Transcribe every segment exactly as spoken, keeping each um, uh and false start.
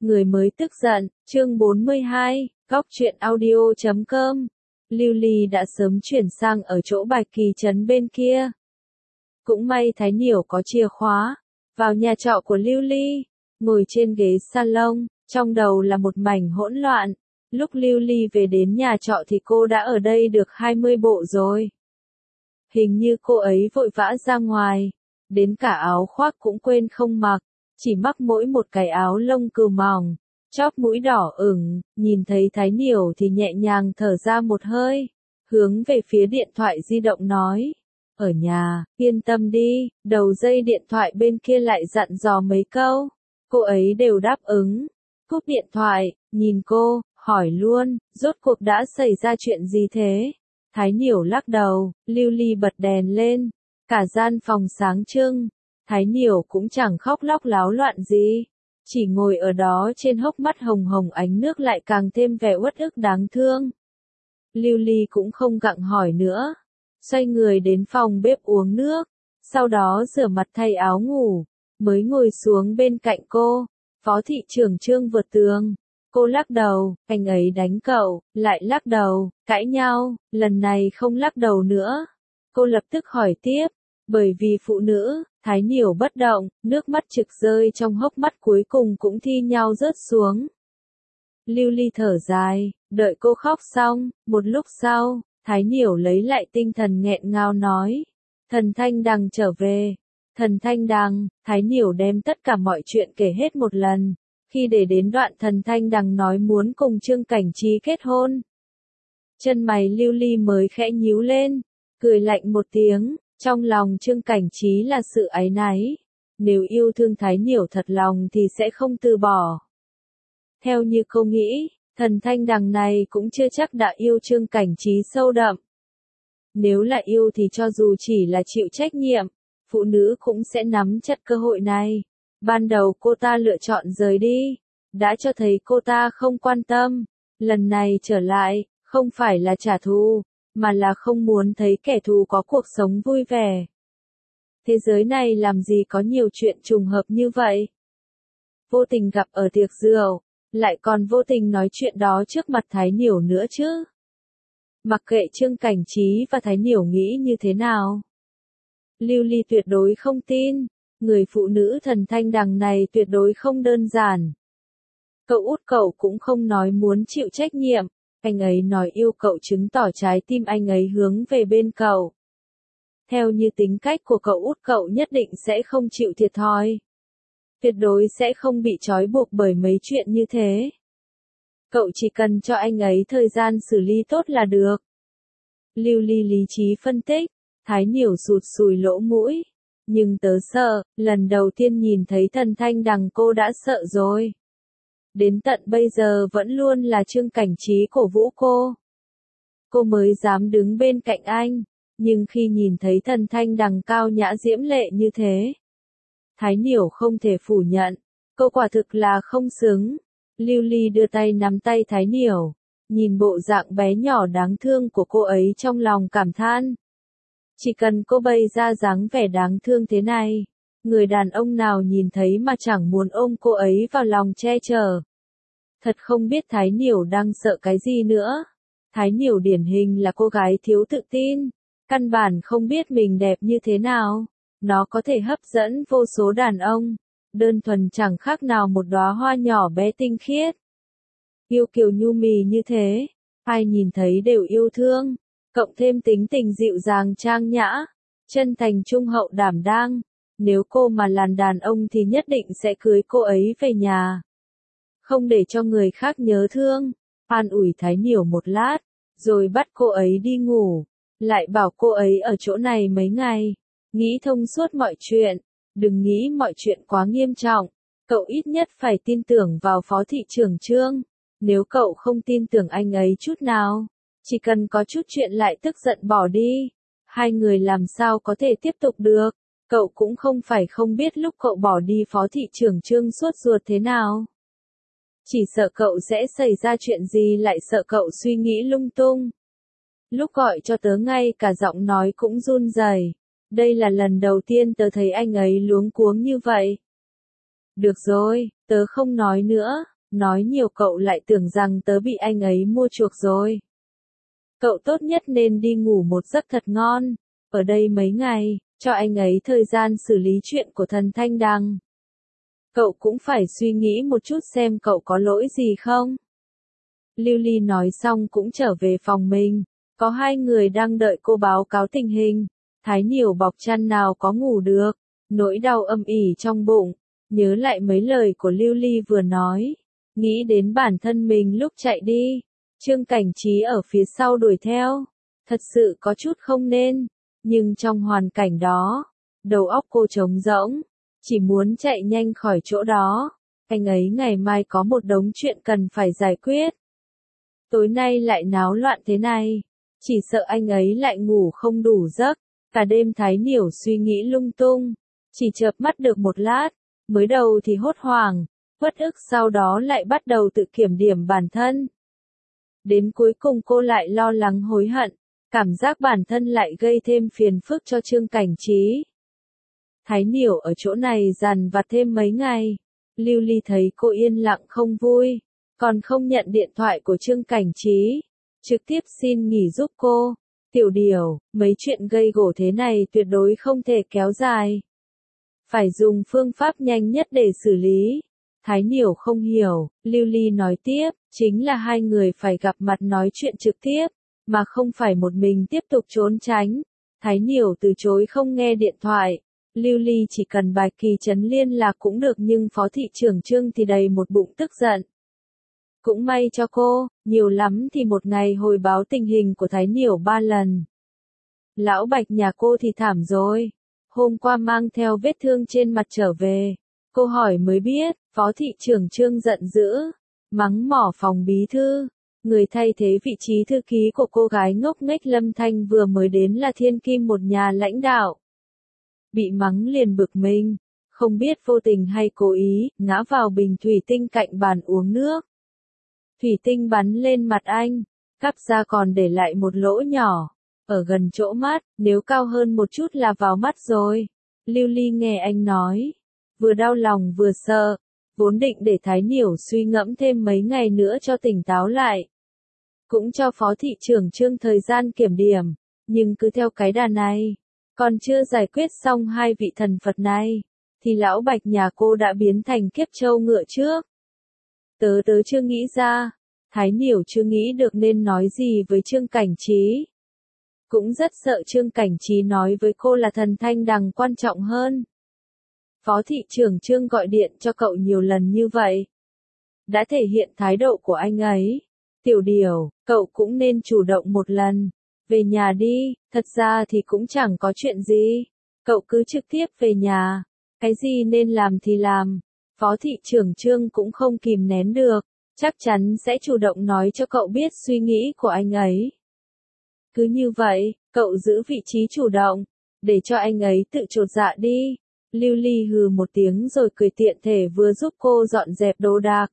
Người mới tức giận, chương bốn mươi hai, góc truyện audio chấm com. Lưu Ly đã sớm chuyển sang ở chỗ Bạch Kỳ Trấn bên kia. Cũng may Thái Niểu có chìa khóa, vào nhà trọ của Lưu Ly, ngồi trên ghế salon, trong đầu là một mảnh hỗn loạn. Lúc Lưu Ly về đến nhà trọ thì cô đã ở đây được hai mươi bộ rồi. Hình như cô ấy vội vã ra ngoài, đến cả áo khoác cũng quên không mặc, chỉ mặc mỗi một cái áo lông cừu mỏng, chóp mũi đỏ ửng, nhìn thấy Thái Niểu thì nhẹ nhàng thở ra một hơi, hướng về phía điện thoại di động nói, ở nhà, yên tâm đi, đầu dây điện thoại bên kia lại dặn dò mấy câu, cô ấy đều đáp ứng, cúp điện thoại, nhìn cô, hỏi luôn, rốt cuộc đã xảy ra chuyện gì thế? Thái Niểu lắc đầu, Lưu Ly bật đèn lên, cả gian phòng sáng trưng, Thái Niểu cũng chẳng khóc lóc láo loạn gì, chỉ ngồi ở đó trên hốc mắt hồng hồng ánh nước lại càng thêm vẻ uất ức đáng thương. Lưu Ly cũng không gặng hỏi nữa, xoay người đến phòng bếp uống nước, sau đó rửa mặt thay áo ngủ, mới ngồi xuống bên cạnh cô, Phó thị trưởng Trương vượt tường. Cô lắc đầu, anh ấy đánh cậu, lại lắc đầu, cãi nhau, lần này không lắc đầu nữa. Cô lập tức hỏi tiếp, bởi vì phụ nữ, Thái Niểu bất động, nước mắt trực rơi trong hốc mắt cuối cùng cũng thi nhau rớt xuống. Lưu Ly thở dài, đợi cô khóc xong, một lúc sau, Thái Niểu lấy lại tinh thần nghẹn ngào nói, Thần Thanh Đằng trở về. Thần Thanh Đằng, Thái Niểu đem tất cả mọi chuyện kể hết một lần. Khi để đến đoạn Thần Thanh Đằng nói muốn cùng Trương Cảnh Trí kết hôn. Chân mày Lưu Ly mới khẽ nhíu lên, cười lạnh một tiếng, trong lòng Trương Cảnh Trí là sự áy náy. Nếu yêu thương Thái Niểu thật lòng thì sẽ không từ bỏ. Theo như cô nghĩ, Thần Thanh Đằng này cũng chưa chắc đã yêu Trương Cảnh Trí sâu đậm. Nếu là yêu thì cho dù chỉ là chịu trách nhiệm, phụ nữ cũng sẽ nắm chặt cơ hội này. Ban đầu cô ta lựa chọn rời đi, đã cho thấy cô ta không quan tâm. Lần này trở lại, không phải là trả thù, mà là không muốn thấy kẻ thù có cuộc sống vui vẻ. Thế giới này làm gì có nhiều chuyện trùng hợp như vậy? Vô tình gặp ở tiệc rượu, lại còn vô tình nói chuyện đó trước mặt Thái Niểu nữa chứ. Mặc kệ Trương Cảnh Trí và Thái Niểu nghĩ như thế nào. Lưu Ly tuyệt đối không tin. Người phụ nữ Thần Thanh Đằng này tuyệt đối không đơn giản. Cậu út cậu cũng không nói muốn chịu trách nhiệm, anh ấy nói yêu cậu chứng tỏ trái tim anh ấy hướng về bên cậu. Theo như tính cách của cậu út cậu nhất định sẽ không chịu thiệt thòi. Tuyệt đối sẽ không bị trói buộc bởi mấy chuyện như thế. Cậu chỉ cần cho anh ấy thời gian xử lý tốt là được. Lưu Ly lý trí phân tích, Thái Niểu sụt sùi lỗ mũi. Nhưng tớ sợ, lần đầu tiên nhìn thấy Thần Thanh Đằng cô đã sợ rồi. Đến tận bây giờ vẫn luôn là Trương Cảnh Trí cổ vũ cô. Cô mới dám đứng bên cạnh anh, nhưng khi nhìn thấy Thần Thanh Đằng cao nhã diễm lệ như thế, Thái Niểu không thể phủ nhận, cô quả thực là không xứng. Lưu Ly đưa tay nắm tay Thái Niểu, nhìn bộ dạng bé nhỏ đáng thương của cô ấy trong lòng cảm than. Chỉ cần cô bày ra dáng vẻ đáng thương thế này, người đàn ông nào nhìn thấy mà chẳng muốn ôm cô ấy vào lòng che chở. Thật không biết Thái Niểu đang sợ cái gì nữa. Thái Niểu điển hình là cô gái thiếu tự tin, căn bản không biết mình đẹp như thế nào. Nó có thể hấp dẫn vô số đàn ông, đơn thuần chẳng khác nào một đóa hoa nhỏ bé tinh khiết. Yêu kiều nhu mì như thế, ai nhìn thấy đều yêu thương. Cộng thêm tính tình dịu dàng trang nhã, chân thành trung hậu đảm đang, nếu cô mà làn đàn ông thì nhất định sẽ cưới cô ấy về nhà. Không để cho người khác nhớ thương, an ủi Thái Niểu một lát, rồi bắt cô ấy đi ngủ, lại bảo cô ấy ở chỗ này mấy ngày, nghĩ thông suốt mọi chuyện, đừng nghĩ mọi chuyện quá nghiêm trọng, cậu ít nhất phải tin tưởng vào Phó thị trưởng Trương, nếu cậu không tin tưởng anh ấy chút nào. Chỉ cần có chút chuyện lại tức giận bỏ đi, hai người làm sao có thể tiếp tục được, cậu cũng không phải không biết lúc cậu bỏ đi Phó thị trưởng Trương sốt ruột thế nào. Chỉ sợ cậu sẽ xảy ra chuyện gì lại sợ cậu suy nghĩ lung tung. Lúc gọi cho tớ ngay cả giọng nói cũng run rẩy. Đây là lần đầu tiên tớ thấy anh ấy luống cuống như vậy. Được rồi, tớ không nói nữa, nói nhiều cậu lại tưởng rằng tớ bị anh ấy mua chuộc rồi. Cậu tốt nhất nên đi ngủ một giấc thật ngon, ở đây mấy ngày, cho anh ấy thời gian xử lý chuyện của thần Thanh Đằng. Cậu cũng phải suy nghĩ một chút xem cậu có lỗi gì không. Lưu Ly nói xong cũng trở về phòng mình, có hai người đang đợi cô báo cáo tình hình. Thái Niểu bọc chăn nào có ngủ được, nỗi đau âm ỉ trong bụng, nhớ lại mấy lời của Lưu Ly vừa nói, nghĩ đến bản thân mình lúc chạy đi, Trương Cảnh Trí ở phía sau đuổi theo, thật sự có chút không nên, nhưng trong hoàn cảnh đó, đầu óc cô trống rỗng, chỉ muốn chạy nhanh khỏi chỗ đó, anh ấy ngày mai có một đống chuyện cần phải giải quyết. Tối nay lại náo loạn thế này, chỉ sợ anh ấy lại ngủ không đủ giấc, cả đêm Thái Niểu suy nghĩ lung tung, chỉ chợp mắt được một lát, mới đầu thì hốt hoảng, uất ức sau đó lại bắt đầu tự kiểm điểm bản thân. Đến cuối cùng cô lại lo lắng hối hận, cảm giác bản thân lại gây thêm phiền phức cho Trương Cảnh Trí. Thái Niểu ở chỗ này dằn vặt thêm mấy ngày, Lưu Ly thấy cô yên lặng không vui, còn không nhận điện thoại của Trương Cảnh Trí, trực tiếp xin nghỉ giúp cô. Tiểu Điều, mấy chuyện gây gổ thế này tuyệt đối không thể kéo dài. Phải dùng phương pháp nhanh nhất để xử lý. Thái Niểu không hiểu, Lưu Ly nói tiếp, chính là hai người phải gặp mặt nói chuyện trực tiếp, mà không phải một mình tiếp tục trốn tránh. Thái Niểu từ chối không nghe điện thoại. Lưu Ly chỉ cần bài kỳ trấn liên lạc cũng được nhưng phó thị trưởng Trương thì đầy một bụng tức giận. Cũng may cho cô, nhiều lắm thì một ngày hồi báo tình hình của Thái Niểu ba lần. Lão Bạch nhà cô thì thảm rồi. Hôm qua mang theo vết thương trên mặt trở về. Cô hỏi mới biết, phó thị trưởng Trương giận dữ, mắng mỏ phòng bí thư. Người thay thế vị trí thư ký của cô gái ngốc nghếch Lâm Thanh vừa mới đến là thiên kim một nhà lãnh đạo. Bị mắng liền bực mình, không biết vô tình hay cố ý, ngã vào bình thủy tinh cạnh bàn uống nước. Thủy tinh bắn lên mặt anh, cắp ra còn để lại một lỗ nhỏ, ở gần chỗ mắt, nếu cao hơn một chút là vào mắt rồi. Lưu Ly nghe anh nói, vừa đau lòng vừa sợ, vốn định để Thái Niểu suy ngẫm thêm mấy ngày nữa cho tỉnh táo lại. Cũng cho phó thị trưởng Trương thời gian kiểm điểm, nhưng cứ theo cái đà này, còn chưa giải quyết xong hai vị thần Phật này, thì lão Bạch nhà cô đã biến thành kiếp trâu ngựa trước. Tớ tớ chưa nghĩ ra, Thái Niểu chưa nghĩ được nên nói gì với Trương Cảnh Trí. Cũng rất sợ Trương Cảnh Trí nói với cô là thần Thanh Đằng quan trọng hơn. Phó thị trưởng Trương gọi điện cho cậu nhiều lần như vậy, đã thể hiện thái độ của anh ấy. Tiểu Điều, cậu cũng nên chủ động một lần. Về nhà đi, thật ra thì cũng chẳng có chuyện gì. Cậu cứ trực tiếp về nhà. Cái gì nên làm thì làm. Phó thị trưởng Trương cũng không kìm nén được. Chắc chắn sẽ chủ động nói cho cậu biết suy nghĩ của anh ấy. Cứ như vậy, cậu giữ vị trí chủ động. Để cho anh ấy tự chột dạ đi. Lưu Ly hừ một tiếng rồi cười tiện thể vừa giúp cô dọn dẹp đồ đạc.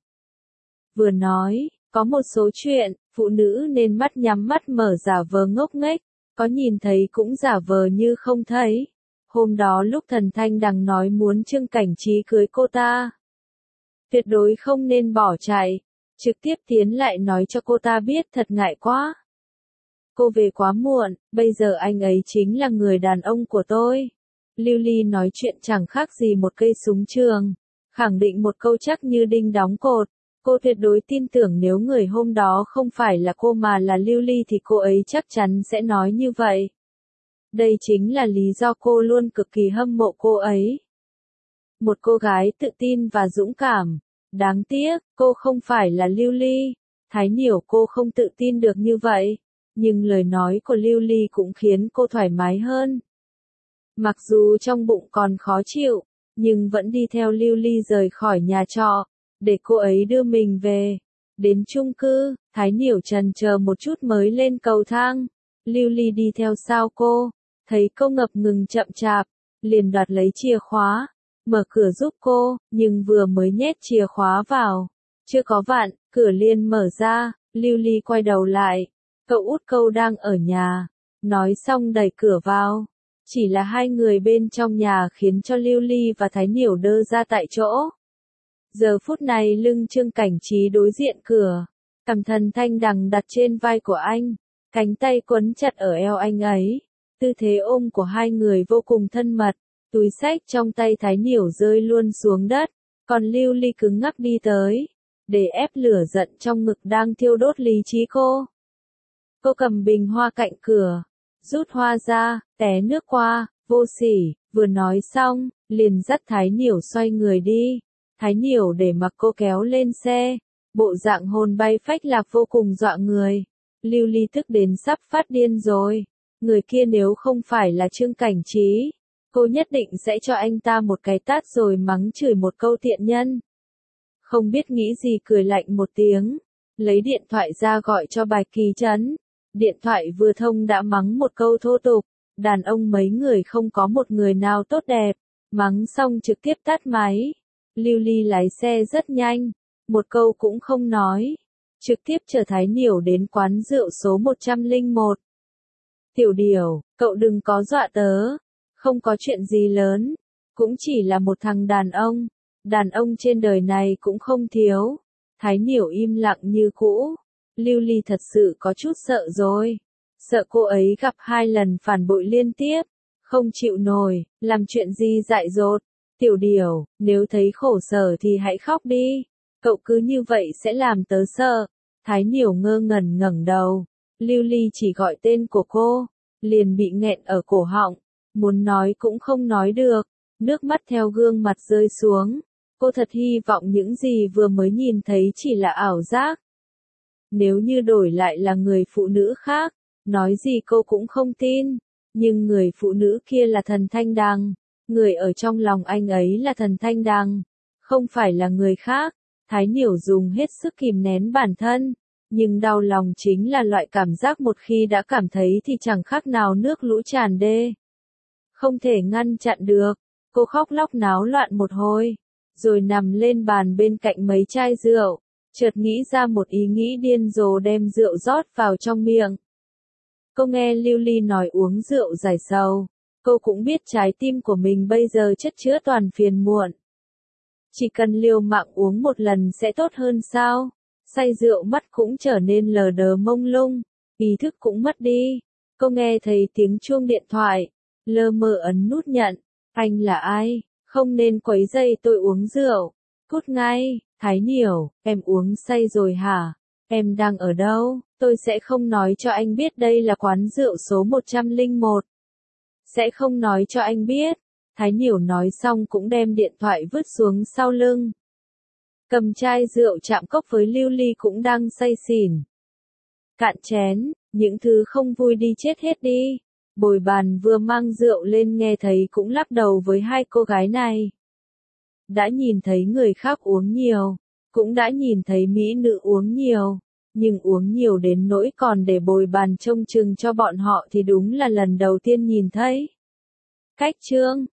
Vừa nói, có một số chuyện, phụ nữ nên mắt nhắm mắt mở giả vờ ngốc nghếch, có nhìn thấy cũng giả vờ như không thấy. Hôm đó lúc thần Thanh Đằng nói muốn Trương Cảnh Trí cưới cô ta, tuyệt đối không nên bỏ chạy, trực tiếp tiến lại nói cho cô ta biết thật ngại quá. Cô về quá muộn, bây giờ anh ấy chính là người đàn ông của tôi. Lưu Ly nói chuyện chẳng khác gì một cây súng trường, khẳng định một câu chắc như đinh đóng cột. Cô tuyệt đối tin tưởng nếu người hôm đó không phải là cô mà là Lưu Ly thì cô ấy chắc chắn sẽ nói như vậy. Đây chính là lý do cô luôn cực kỳ hâm mộ cô ấy. Một cô gái tự tin và dũng cảm. Đáng tiếc, cô không phải là Lưu Ly. Thái Niểu cô không tự tin được như vậy. Nhưng lời nói của Lưu Ly cũng khiến cô thoải mái hơn. Mặc dù trong bụng còn khó chịu, nhưng vẫn đi theo Lưu Ly rời khỏi nhà trọ, để cô ấy đưa mình về. Đến chung cư, Thái Niểu trần chờ một chút mới lên cầu thang. Lưu Ly đi theo sau cô, thấy cô ngập ngừng chậm chạp, liền đoạt lấy chìa khóa, mở cửa giúp cô, nhưng vừa mới nhét chìa khóa vào, chưa có vặn, cửa liền mở ra. Lưu Ly quay đầu lại, cậu út Câu đang ở nhà, nói xong đẩy cửa vào. Chỉ là hai người bên trong nhà khiến cho Lưu Ly và Thái Niểu đơ ra tại chỗ. Giờ phút này lưng Trương Cảnh Trí đối diện cửa, cầm Thần Thanh Đằng đặt trên vai của anh, cánh tay quấn chặt ở eo anh ấy, tư thế ôm của hai người vô cùng thân mật, túi xách trong tay Thái Niểu rơi luôn xuống đất, còn Lưu Ly cứng ngắc đi tới, để ép lửa giận trong ngực đang thiêu đốt lý trí cô. Cô cầm bình hoa cạnh cửa, rút hoa ra, té nước qua, vô sỉ, vừa nói xong, liền dắt Thái Niểu xoay người đi. Thái Niểu để mặc cô kéo lên xe, bộ dạng hồn bay phách lạc vô cùng dọa người. Lưu Ly tức đến sắp phát điên rồi, người kia nếu không phải là Trương Cảnh Trí, cô nhất định sẽ cho anh ta một cái tát rồi mắng chửi một câu tiện nhân. Không biết nghĩ gì cười lạnh một tiếng, lấy điện thoại ra gọi cho Bạch Kỳ Trấn. Điện thoại vừa thông đã mắng một câu thô tục, đàn ông mấy người không có một người nào tốt đẹp, mắng xong trực tiếp tắt máy. Lưu Ly lái xe rất nhanh, một câu cũng không nói, trực tiếp chở Thái Niểu đến quán rượu số một trăm lẻ một. Tiểu Điểu, cậu đừng có dọa tớ, không có chuyện gì lớn, cũng chỉ là một thằng đàn ông, đàn ông trên đời này cũng không thiếu. Thái Niểu im lặng như cũ. Lưu Ly thật sự có chút sợ rồi, sợ cô ấy gặp hai lần phản bội liên tiếp, không chịu nổi, làm chuyện gì dại dột. Tiểu Điểu, nếu thấy khổ sở thì hãy khóc đi, cậu cứ như vậy sẽ làm tớ sợ. Thái Niểu ngơ ngẩn ngẩng đầu, Lưu Ly chỉ gọi tên của cô, liền bị nghẹn ở cổ họng, muốn nói cũng không nói được, nước mắt theo gương mặt rơi xuống. Cô thật hy vọng những gì vừa mới nhìn thấy chỉ là ảo giác. Nếu như đổi lại là người phụ nữ khác, nói gì cô cũng không tin, nhưng người phụ nữ kia là Thần Thanh Đằng, người ở trong lòng anh ấy là Thần Thanh Đằng, không phải là người khác. Thái Niểu dùng hết sức kìm nén bản thân, nhưng đau lòng chính là loại cảm giác một khi đã cảm thấy thì chẳng khác nào nước lũ tràn đê. Không thể ngăn chặn được, cô khóc lóc náo loạn một hồi, rồi nằm lên bàn bên cạnh mấy chai rượu. Chợt nghĩ ra một ý nghĩ điên rồ đem rượu rót vào trong miệng. Cô nghe Lưu Ly nói uống rượu giải sầu, cô cũng biết trái tim của mình bây giờ chất chứa toàn phiền muộn. Chỉ cần liều mạng uống một lần sẽ tốt hơn sao? Say rượu mắt cũng trở nên lờ đờ mông lung, ý thức cũng mất đi. Cô nghe thấy tiếng chuông điện thoại, lơ mơ ấn nút nhận. Anh là ai? Không nên quấy rầy tôi uống rượu. Cút ngay. Thái Niểu, em uống say rồi hả? Em đang ở đâu? Tôi sẽ không nói cho anh biết đây là quán rượu số một trăm lẻ một. Sẽ không nói cho anh biết. Thái Niểu nói xong cũng đem điện thoại vứt xuống sau lưng. Cầm chai rượu chạm cốc với Lưu Ly cũng đang say xỉn. Cạn chén, những thứ không vui đi chết hết đi. Bồi bàn vừa mang rượu lên nghe thấy cũng lắc đầu với hai cô gái này. Đã nhìn thấy người khác uống nhiều, cũng đã nhìn thấy mỹ nữ uống nhiều, nhưng uống nhiều đến nỗi còn để bồi bàn trông chừng cho bọn họ thì đúng là lần đầu tiên nhìn thấy. Cách chương